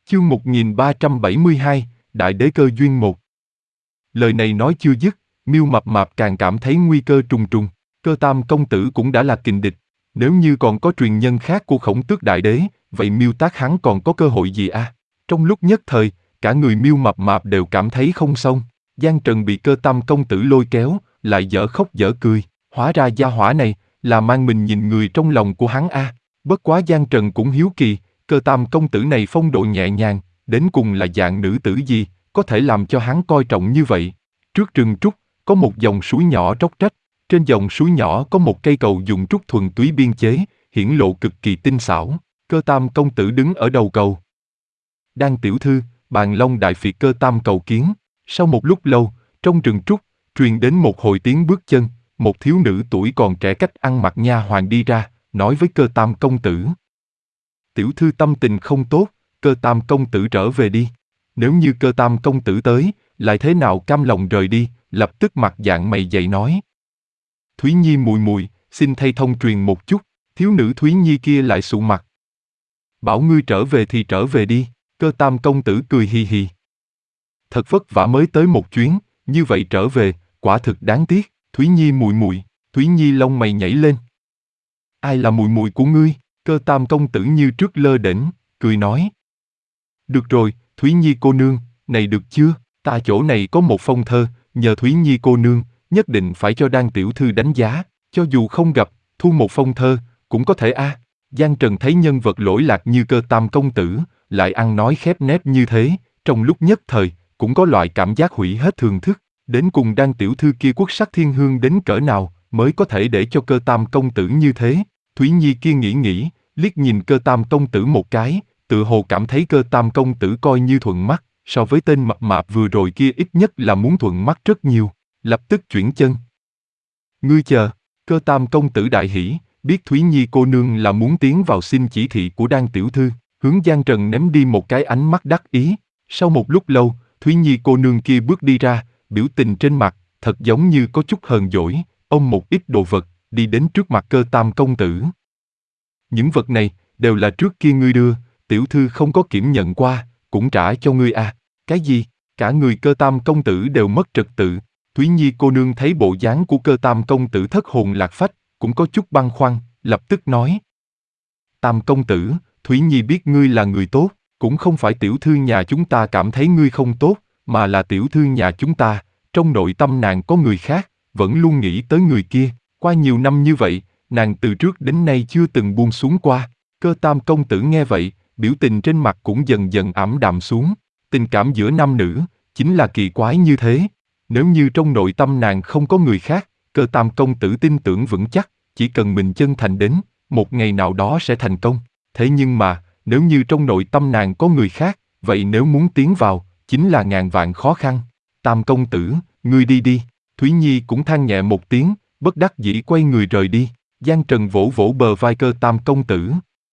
Chương 1372, Đại đế cơ duyên 1. Lời này nói chưa dứt, Miêu Mập Mạp càng cảm thấy nguy cơ trùng trùng. Cơ Tam công tử cũng đã là kình địch. Nếu như còn có truyền nhân khác của Khổng Tước Đại đế, vậy Miêu Tác hắn còn có cơ hội gì à? Trong lúc nhất thời, cả người Miêu Mập Mạp đều cảm thấy không xong. Giang Trần bị Cơ Tam công tử lôi kéo, lại dở khóc dở cười. Hóa ra gia hỏa này là mang mình nhìn người trong lòng của hắn a. Bất quá Giang Trần cũng hiếu kỳ, Cơ Tam công tử này phong độ nhẹ nhàng, đến cùng là dạng nữ tử gì, có thể làm cho hắn coi trọng như vậy. Trước rừng trúc, có một dòng suối nhỏ róc rách. Trên dòng suối nhỏ có một cây cầu dùng trúc thuần túy biên chế, hiển lộ cực kỳ tinh xảo. Cơ Tam công tử đứng ở đầu cầu. Đan tiểu thư, Bàn Long đại phiệt Cơ Tam cầu kiến. Sau một lúc lâu, trong rừng trúc, truyền đến một hồi tiếng bước chân, một thiếu nữ tuổi còn trẻ cách ăn mặc nha hoàn đi ra, nói với Cơ Tam công tử. Tiểu thư tâm tình không tốt, Cơ Tam công tử trở về đi. Nếu như Cơ Tam công tử tới, lại thế nào cam lòng rời đi, lập tức mặt dạng mày dày nói. Thúy Nhi mùi mùi, xin thay thông truyền một chút. Thiếu nữ Thúy Nhi kia lại sụ mặt. Bảo ngươi trở về thì trở về đi. Cơ Tam công tử cười hì hì. Thật vất vả mới tới một chuyến, như vậy trở về, quả thực đáng tiếc. Thúy Nhi mùi mùi, Thúy Nhi lông mày nhảy lên. Ai là mùi mùi của ngươi? Cơ Tam công tử như trước lơ đễnh, cười nói. Được rồi, Thúy Nhi cô nương, này được chưa? Ta chỗ này có một phong thơ, nhờ Thúy Nhi cô nương, nhất định phải cho Đan tiểu thư đánh giá, cho dù không gặp, thu một phong thơ, cũng có thể a. Giang Trần thấy nhân vật lỗi lạc như Cơ Tam công tử, lại ăn nói khép nép như thế, trong lúc nhất thời, cũng có loại cảm giác hủy hết thường thức. Đến cùng Đan tiểu thư kia quốc sắc thiên hương đến cỡ nào, mới có thể để cho Cơ Tam công tử như thế. Thúy Nhi kia nghĩ, liếc nhìn Cơ Tam công tử một cái, tự hồ cảm thấy Cơ Tam công tử coi như thuận mắt, so với tên mập mạp vừa rồi kia ít nhất là muốn thuận mắt rất nhiều. Lập tức chuyển chân. Ngươi chờ. Cơ Tam công tử đại hỉ, biết Thúy Nhi cô nương là muốn tiến vào xin chỉ thị của Đan tiểu thư, hướng Giang Trần ném đi một cái ánh mắt đắc ý. Sau một lúc lâu, Thúy Nhi cô nương kia bước đi ra, biểu tình trên mặt, thật giống như có chút hờn dỗi, ôm một ít đồ vật, đi đến trước mặt Cơ Tam công tử. Những vật này, đều là trước kia ngươi đưa, tiểu thư không có kiểm nhận qua, cũng trả cho ngươi à. Cái gì? Cả người Cơ Tam công tử đều mất trật tự. Thúy Nhi cô nương thấy bộ dáng của Cơ Tam công tử thất hồn lạc phách, cũng có chút băn khoăn, lập tức nói. Tam công tử, Thúy Nhi biết ngươi là người tốt, cũng không phải tiểu thư nhà chúng ta cảm thấy ngươi không tốt, mà là tiểu thư nhà chúng ta, trong nội tâm nàng có người khác, vẫn luôn nghĩ tới người kia, qua nhiều năm như vậy, nàng từ trước đến nay chưa từng buông xuống qua. Cơ Tam công tử nghe vậy, biểu tình trên mặt cũng dần dần ảm đạm xuống, tình cảm giữa nam nữ, chính là kỳ quái như thế. Nếu như trong nội tâm nàng không có người khác, Cơ Tam công tử tin tưởng vững chắc, chỉ cần mình chân thành đến, một ngày nào đó sẽ thành công. Thế nhưng mà, nếu như trong nội tâm nàng có người khác, vậy nếu muốn tiến vào, chính là ngàn vạn khó khăn. Tam công tử, ngươi đi đi. Thúy Nhi cũng than nhẹ một tiếng, bất đắc dĩ quay người rời đi. Giang Trần vỗ vỗ bờ vai Cơ Tam công tử.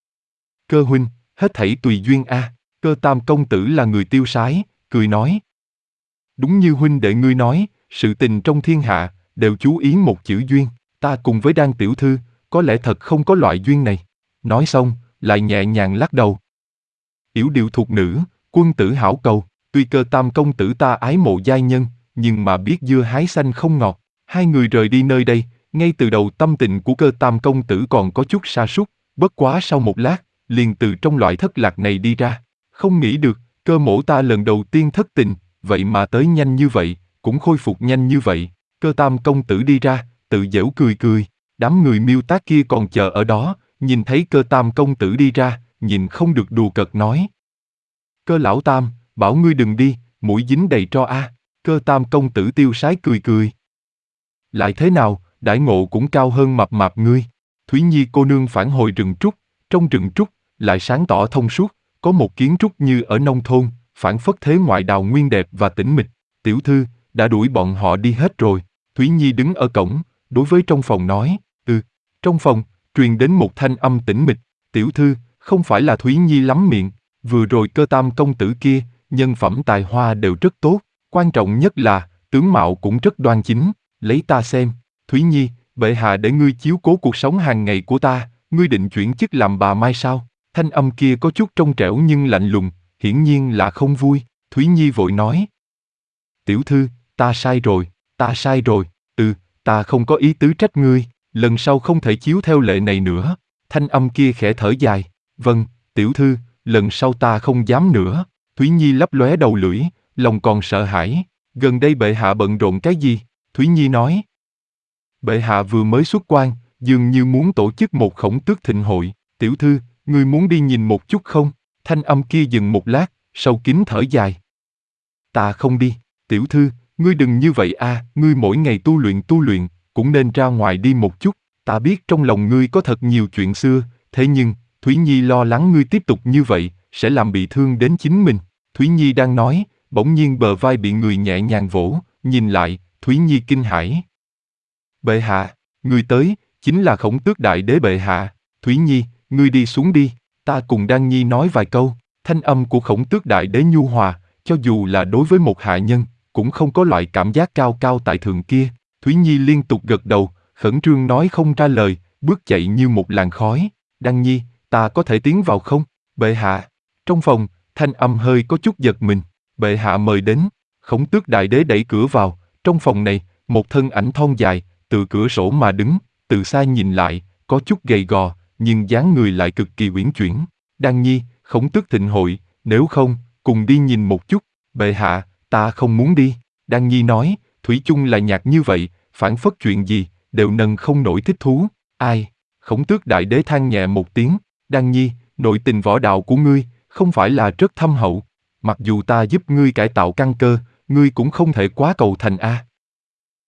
Cơ huynh, hết thảy tùy duyên a. Cơ Tam công tử là người tiêu sái, cười nói. Đúng như huynh đệ ngươi nói, sự tình trong thiên hạ, đều chú ý một chữ duyên, ta cùng với Đan tiểu thư, có lẽ thật không có loại duyên này. Nói xong, lại nhẹ nhàng lắc đầu. Yểu điệu thuộc nữ, quân tử hảo cầu, tuy Cơ Tam công tử ta ái mộ giai nhân, nhưng mà biết dưa hái xanh không ngọt. Hai người rời đi nơi đây, ngay từ đầu tâm tình của Cơ Tam công tử còn có chút sa sút, bất quá sau một lát, liền từ trong loại thất lạc này đi ra. Không nghĩ được, Cơ mỗ ta lần đầu tiên thất tình, vậy mà tới nhanh như vậy, cũng khôi phục nhanh như vậy. Cơ Tam công tử đi ra, tự giễu cười cười. Đám người Miêu Tác kia còn chờ ở đó, nhìn thấy Cơ Tam công tử đi ra, nhìn không được đùa cợt nói. Cơ lão Tam, bảo ngươi đừng đi, mũi dính đầy tro a. Cơ Tam công tử tiêu sái cười cười. Lại thế nào, đãi ngộ cũng cao hơn mập mạp ngươi. Thúy Nhi cô nương phản hồi rừng trúc, trong rừng trúc, lại sáng tỏ thông suốt, có một kiến trúc như ở nông thôn, phản phất thế ngoại đào nguyên đẹp và tĩnh mịch. Tiểu thư, đã đuổi bọn họ đi hết rồi. Thúy Nhi đứng ở cổng, đối với trong phòng nói. Trong phòng, truyền đến một thanh âm tĩnh mịch. Tiểu thư, không phải là Thúy Nhi lắm miệng. Vừa rồi Cơ Tam công tử kia, nhân phẩm tài hoa đều rất tốt. Quan trọng nhất là, tướng mạo cũng rất đoan chính. Lấy ta xem, Thúy Nhi, bệ hạ để ngươi chiếu cố cuộc sống hàng ngày của ta, ngươi định chuyển chức làm bà Mai sao? Thanh âm kia có chút trong trẻo nhưng lạnh lùng, hiển nhiên là không vui. Thúy Nhi vội nói. Tiểu thư, ta sai rồi, ta không có ý tứ trách ngươi, lần sau không thể chiếu theo lệ này nữa. Thanh âm kia khẽ thở dài. Vâng, tiểu thư, lần sau ta không dám nữa. Thúy Nhi lấp lóe đầu lưỡi, lòng còn sợ hãi. Gần đây bệ hạ bận rộn cái gì? Thúy Nhi nói. Bệ hạ vừa mới xuất quan, dường như muốn tổ chức một khổng tước thịnh hội. Tiểu thư, ngươi muốn đi nhìn một chút không? Thanh âm kia dừng một lát, sâu kín thở dài. Ta không đi. Tiểu thư, ngươi đừng như vậy a, ngươi mỗi ngày tu luyện, cũng nên ra ngoài đi một chút. Ta biết trong lòng ngươi có thật nhiều chuyện xưa, thế nhưng, Thúy Nhi lo lắng ngươi tiếp tục như vậy, sẽ làm bị thương đến chính mình. Thúy Nhi đang nói, bỗng nhiên bờ vai bị người nhẹ nhàng vỗ, nhìn lại, Thúy Nhi kinh hãi. Bệ hạ, người tới, chính là Khổng Tước Đại Đế bệ hạ. Thúy Nhi, ngươi đi xuống đi, ta cùng Đan Nhi nói vài câu. Thanh âm của Khổng Tước Đại Đế nhu hòa, cho dù là đối với một hạ nhân, cũng không có loại cảm giác cao cao tại thượng kia. Thúy Nhi liên tục gật đầu, khẩn trương nói không ra lời, bước chạy như một làn khói. Đan Nhi, ta có thể tiến vào không? Bệ hạ. Trong phòng, thanh âm hơi có chút giật mình. Bệ hạ mời đến. Khổng Tước Đại Đế đẩy cửa vào. Trong phòng này, một thân ảnh thon dài, từ cửa sổ mà đứng, từ xa nhìn lại, có chút gầy gò, nhưng dáng người lại cực kỳ uyển chuyển. Đan Nhi, Khổng Tước thịnh hội, nếu không, cùng đi nhìn một chút. Bệ hạ, ta không muốn đi. Đan Nhi nói, thủy chung là nhạt như vậy, phảng phất chuyện gì, đều nâng không nổi thích thú. Ai? Khổng Tước Đại Đế than nhẹ một tiếng. Đan Nhi, nội tình võ đạo của ngươi, không phải là rất thâm hậu. Mặc dù ta giúp ngươi cải tạo căn cơ, ngươi cũng không thể quá cầu thành a.